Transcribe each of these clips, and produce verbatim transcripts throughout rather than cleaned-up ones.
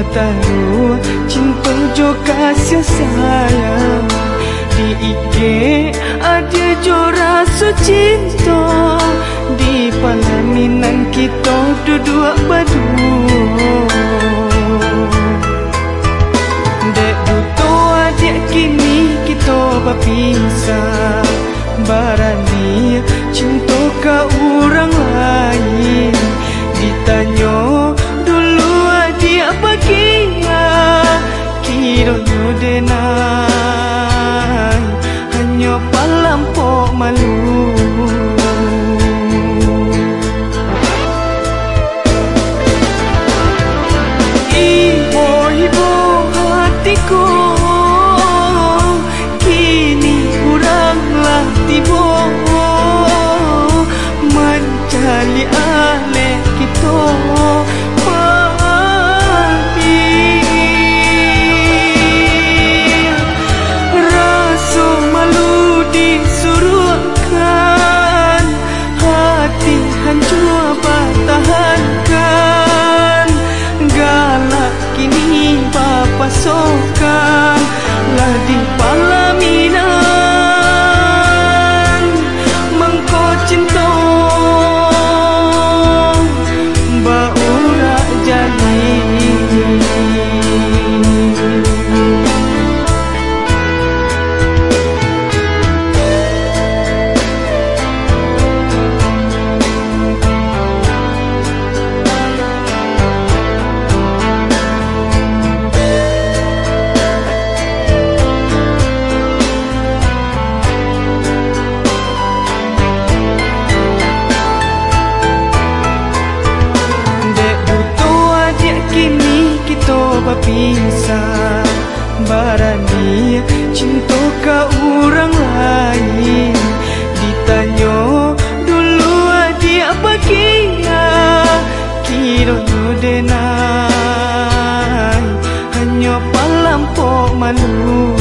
taruh cinta jo kasih sayang. Di ike ada jo rasa cinta, di palaminan kita duduk berdua. Dek buto adik kini kita berpisah, barani cinta ke orang lain. Ditanya dulu adik bagia, kiranya denai hanya palampok malu. Ibu-ibu hatiku, kini kuranglah tiba mencari alih kita mati. Rasa malu disuruhkan, hati hancur bertahankan. Galak kini bapa sokan lah di palaminan. Mengko cinta baurak jadi. Berpisah, barani cinta ke orang lain. Ditanya dulu adik bagia, kiranya denai hanya palampok malu.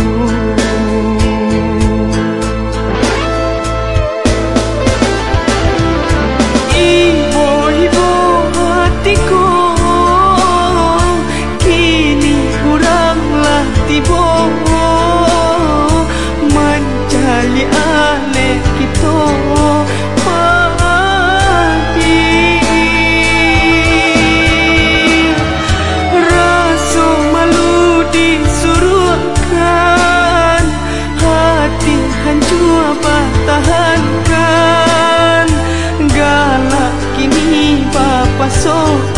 Ibu-ibu hatiku, tiba mencari alih kita mati. Rasa malu disuruhkan, hati hancur bertahankan. Galak kini bapa so